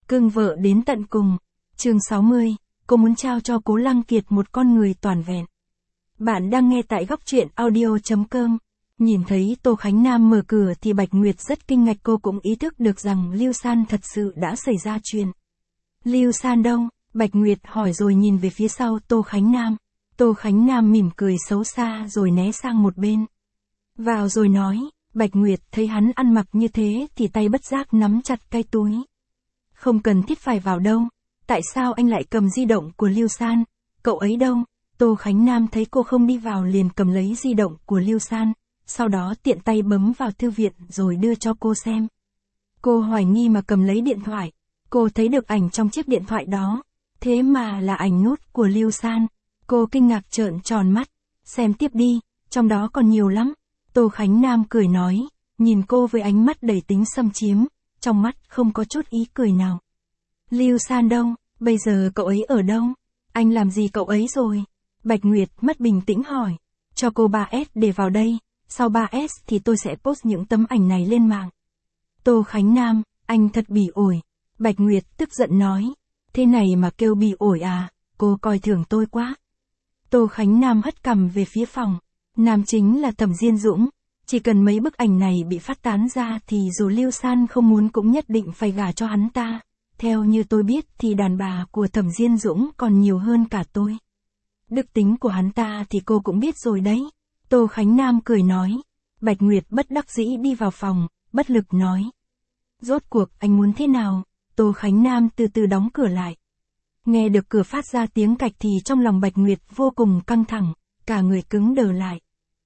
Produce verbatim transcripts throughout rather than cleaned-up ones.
Cưng vợ đến tận cùng. Chương sáu mươi, cô muốn trao cho Cố Lăng Kiệt một con người toàn vẹn. Bạn đang nghe tại góc truyện audio chấm com. Nhìn thấy Tô Khánh Nam mở cửa thì Bạch Nguyệt rất kinh ngạc, cô cũng ý thức được rằng Lưu San thật sự đã xảy ra chuyện. Lưu San đâu? Bạch Nguyệt hỏi rồi nhìn về phía sau Tô Khánh Nam. Tô Khánh Nam mỉm cười xấu xa rồi né sang một bên. Vào rồi nói. Bạch Nguyệt thấy hắn ăn mặc như thế thì tay bất giác nắm chặt cái túi. Không cần thiết phải vào đâu. Tại sao anh lại cầm di động của Lưu San? Cậu ấy đâu? Tô Khánh Nam thấy cô không đi vào liền cầm lấy di động của Lưu San, sau đó tiện tay bấm vào thư viện rồi đưa cho cô xem. Cô hoài nghi mà cầm lấy điện thoại. Cô thấy được ảnh trong chiếc điện thoại đó. Thế mà là ảnh nút của Lưu San. Cô kinh ngạc trợn tròn mắt. Xem tiếp đi, trong đó còn nhiều lắm. Tô Khánh Nam cười nói, nhìn cô với ánh mắt đầy tính xâm chiếm, trong mắt không có chút ý cười nào. Lưu San đâu? Bây giờ cậu ấy ở đâu? Anh làm gì cậu ấy rồi? Bạch Nguyệt mất bình tĩnh hỏi. Cho cô ba S để vào đây, sau ba S thì tôi sẽ post những tấm ảnh này lên mạng. Tô Khánh Nam, anh thật bỉ ổi. Bạch Nguyệt tức giận nói. Thế này mà kêu bỉ ổi à, cô coi thường tôi quá. Tô Khánh Nam hất cằm về phía phòng. Nam chính là Thẩm Diên Dũng. Chỉ cần mấy bức ảnh này bị phát tán ra thì dù Lưu San không muốn cũng nhất định phải gả cho hắn ta. Theo như tôi biết thì đàn bà của Thẩm Diên Dũng còn nhiều hơn cả tôi. Đức tính của hắn ta thì cô cũng biết rồi đấy. Tô Khánh Nam cười nói. Bạch Nguyệt bất đắc dĩ đi vào phòng, bất lực nói. Rốt cuộc anh muốn thế nào? Tô Khánh Nam từ từ đóng cửa lại. Nghe được cửa phát ra tiếng cạch thì trong lòng Bạch Nguyệt vô cùng căng thẳng, cả người cứng đờ lại.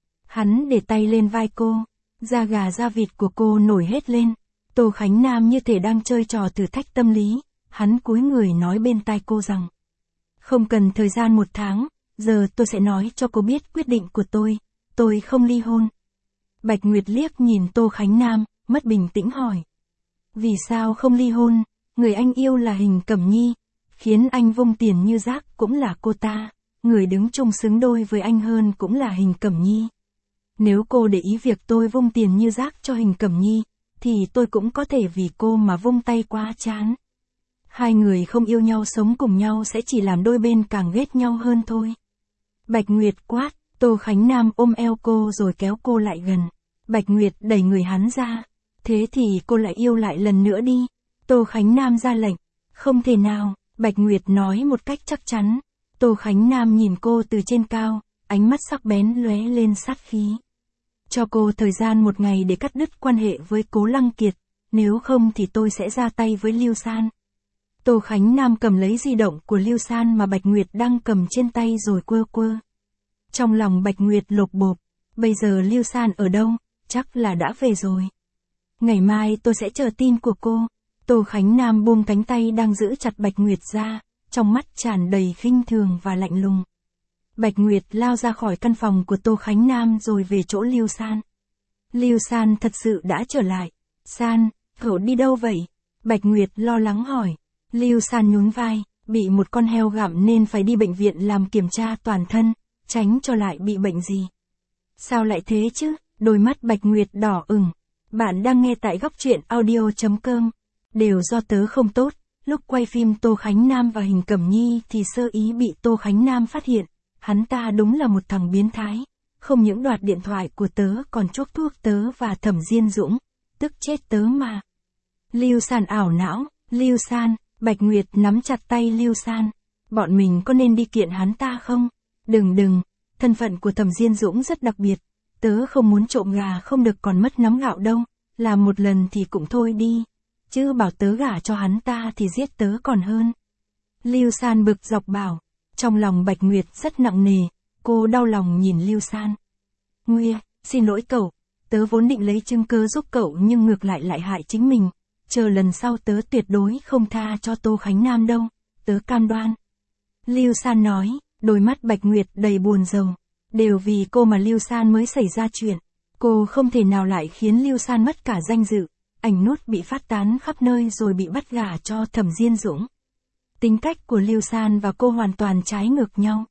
Hắn để tay lên vai cô, da gà da vịt của cô nổi hết lên. Tô Khánh Nam như thể đang chơi trò thử thách tâm lý, hắn cúi người nói bên tai cô rằng. Không cần thời gian một tháng, giờ tôi sẽ nói cho cô biết quyết định của tôi, tôi không ly hôn. Bạch Nguyệt liếc nhìn Tô Khánh Nam, mất bình tĩnh hỏi. Vì sao không ly hôn? Người anh yêu là Hình Cẩm Nhi, khiến anh vung tiền như rác cũng là cô ta, người đứng chung xứng đôi với anh hơn cũng là Hình Cẩm Nhi. Nếu cô để ý việc tôi vung tiền như rác cho Hình Cẩm Nhi, thì tôi cũng có thể vì cô mà vung tay quá chán. Hai người không yêu nhau sống cùng nhau sẽ chỉ làm đôi bên càng ghét nhau hơn thôi. Bạch Nguyệt quát, Tô Khánh Nam ôm eo cô rồi kéo cô lại gần. Bạch Nguyệt đẩy người hắn ra. Thế thì cô lại yêu lại lần nữa đi. Tô Khánh Nam ra lệnh. Không thể nào, Bạch Nguyệt nói một cách chắc chắn. Tô Khánh Nam nhìn cô từ trên cao, ánh mắt sắc bén lóe lên sát khí. Cho cô thời gian một ngày để cắt đứt quan hệ với Cố Lăng Kiệt, nếu không thì tôi sẽ ra tay với Lưu San. Tô Khánh Nam cầm lấy di động của Lưu San mà Bạch Nguyệt đang cầm trên tay rồi quơ quơ. Trong lòng Bạch Nguyệt lột bột, bây giờ Lưu San ở đâu, chắc là đã về rồi. Ngày mai tôi sẽ chờ tin của cô. Tô Khánh Nam buông cánh tay đang giữ chặt Bạch Nguyệt ra, trong mắt tràn đầy khinh thường và lạnh lùng. Bạch Nguyệt lao ra khỏi căn phòng của Tô Khánh Nam rồi về chỗ Lưu San. Lưu San thật sự đã trở lại. San, cậu đi đâu vậy? Bạch Nguyệt lo lắng hỏi. Lưu San nhún vai, bị một con heo gặm nên phải đi bệnh viện làm kiểm tra toàn thân, tránh cho lại bị bệnh gì. Sao lại thế chứ? Đôi mắt Bạch Nguyệt đỏ ửng. Bạn đang nghe tại góc truyện audio chấm com. Đều do tớ không tốt, lúc quay phim Tô Khánh Nam và Hình Cẩm Nhi thì sơ ý bị Tô Khánh Nam phát hiện. Hắn ta đúng là một thằng biến thái, không những đoạt điện thoại của tớ còn chuốc thuốc tớ và Thẩm Diên Dũng, tức chết tớ mà. Lưu San ảo não, Lưu San, Bạch Nguyệt nắm chặt tay Lưu San, bọn mình có nên đi kiện hắn ta không? Đừng đừng, thân phận của Thẩm Diên Dũng rất đặc biệt, tớ không muốn trộm gà không được còn mất nắm gạo đâu, làm một lần thì cũng thôi đi, chứ bảo tớ gả cho hắn ta thì giết tớ còn hơn. Lưu San bực dọc bảo. Trong lòng Bạch Nguyệt rất nặng nề, cô đau lòng nhìn Lưu San. Nguya, xin lỗi cậu, tớ vốn định lấy chứng cớ giúp cậu nhưng ngược lại lại hại chính mình, chờ lần sau tớ tuyệt đối không tha cho Tô Khánh Nam đâu, tớ cam đoan. Lưu San nói, đôi mắt Bạch Nguyệt đầy buồn rầu, đều vì cô mà Lưu San mới xảy ra chuyện, cô không thể nào lại khiến Lưu San mất cả danh dự, ảnh nút bị phát tán khắp nơi rồi bị bắt gả cho Thẩm Diên Dũng. Tính cách của Lưu San và cô hoàn toàn trái ngược nhau.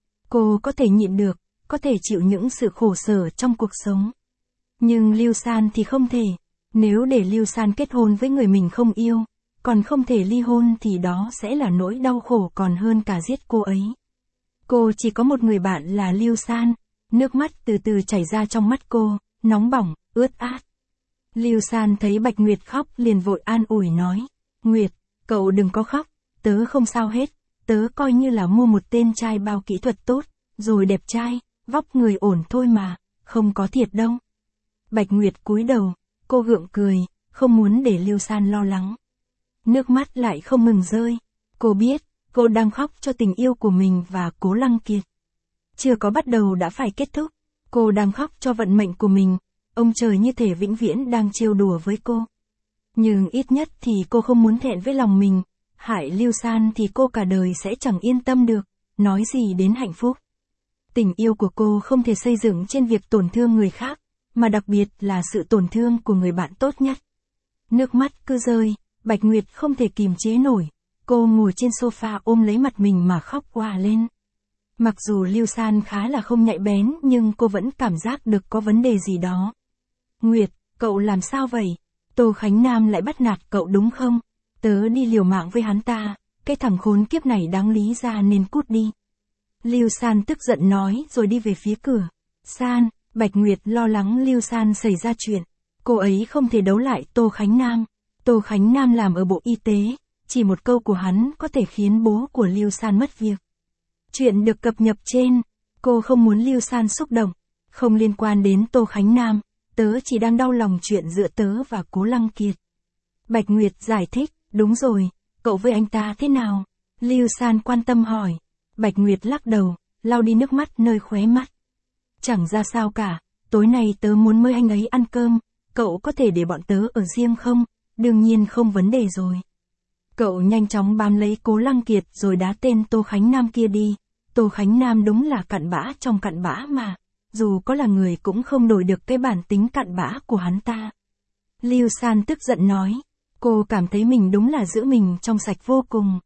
Cô có thể nhịn được, có thể chịu những sự khổ sở trong cuộc sống. Nhưng Lưu San thì không thể. Nếu để Lưu San kết hôn với người mình không yêu, còn không thể ly hôn thì đó sẽ là nỗi đau khổ còn hơn cả giết cô ấy. Cô chỉ có một người bạn là Lưu San, nước mắt từ từ chảy ra trong mắt cô, nóng bỏng, ướt át. Lưu San thấy Bạch Nguyệt khóc liền vội an ủi nói, Nguyệt, cậu đừng có khóc, tớ không sao hết, tớ coi như là mua một tên trai bao kỹ thuật tốt, rồi đẹp trai, vóc người ổn thôi mà, không có thiệt đâu. Bạch Nguyệt cúi đầu, cô gượng cười, không muốn để Lưu San lo lắng. Nước mắt lại không ngừng rơi, cô biết, cô đang khóc cho tình yêu của mình và Cố Lăng Kiệt. Chưa có bắt đầu đã phải kết thúc, cô đang khóc cho vận mệnh của mình, ông trời như thể vĩnh viễn đang trêu đùa với cô. Nhưng ít nhất thì cô không muốn thẹn với lòng mình, hại Lưu San thì cô cả đời sẽ chẳng yên tâm được, nói gì đến hạnh phúc. Tình yêu của cô không thể xây dựng trên việc tổn thương người khác, mà đặc biệt là sự tổn thương của người bạn tốt nhất. Nước mắt cứ rơi, Bạch Nguyệt không thể kìm chế nổi, cô ngồi trên sofa ôm lấy mặt mình mà khóc òa lên. Mặc dù Lưu San khá là không nhạy bén nhưng cô vẫn cảm giác được có vấn đề gì đó. Nguyệt, cậu làm sao vậy? Tô Khánh Nam lại bắt nạt cậu đúng không? Tớ đi liều mạng với hắn ta, cái thằng khốn kiếp này đáng lý ra nên cút đi. Lưu San tức giận nói rồi đi về phía cửa. San, Bạch Nguyệt lo lắng Lưu San xảy ra chuyện. Cô ấy không thể đấu lại Tô Khánh Nam. Tô Khánh Nam làm ở Bộ Y tế, chỉ một câu của hắn có thể khiến bố của Lưu San mất việc. Chuyện được cập nhật trên, cô không muốn Lưu San xúc động, không liên quan đến Tô Khánh Nam, tớ chỉ đang đau lòng chuyện giữa tớ và Cố Lăng Kiệt. Bạch Nguyệt giải thích, đúng rồi, cậu với anh ta thế nào? Lưu San quan tâm hỏi. Bạch Nguyệt lắc đầu, lau đi nước mắt nơi khóe mắt. Chẳng ra sao cả, tối nay tớ muốn mời anh ấy ăn cơm, cậu có thể để bọn tớ ở riêng không? Đương nhiên không vấn đề rồi. Cậu nhanh chóng bám lấy Cố Lăng Kiệt rồi đá tên Tô Khánh Nam kia đi. Tô Khánh Nam đúng là cặn bã trong cặn bã mà, dù có là người cũng không đổi được cái bản tính cặn bã của hắn ta. Lưu San tức giận nói, cô cảm thấy mình đúng là giữ mình trong sạch vô cùng.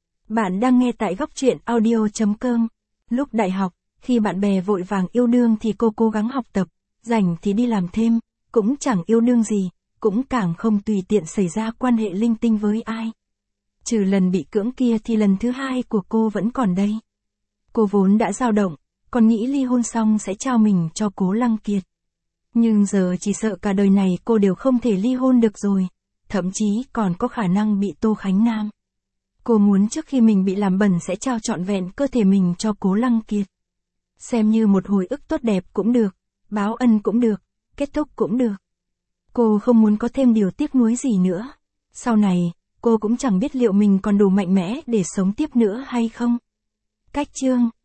Bạn đang nghe tại góc truyện audio chấm com. Lúc đại học, khi bạn bè vội vàng yêu đương thì cô cố gắng học tập, rảnh thì đi làm thêm, cũng chẳng yêu đương gì, cũng càng không tùy tiện xảy ra quan hệ linh tinh với ai. Trừ lần bị cưỡng kia thì lần thứ hai của cô vẫn còn đây. Cô vốn đã dao động, còn nghĩ ly hôn xong sẽ trao mình cho Cố Lăng Kiệt. Nhưng giờ chỉ sợ cả đời này cô đều không thể ly hôn được rồi, thậm chí còn có khả năng bị Tô Khánh Nam. Cô muốn trước khi mình bị làm bẩn sẽ trao trọn vẹn cơ thể mình cho Cố Lăng Kiệt. Xem như một hồi ức tốt đẹp cũng được, báo ân cũng được, kết thúc cũng được. Cô không muốn có thêm điều tiếc nuối gì nữa. Sau này, cô cũng chẳng biết liệu mình còn đủ mạnh mẽ để sống tiếp nữa hay không. Cách chương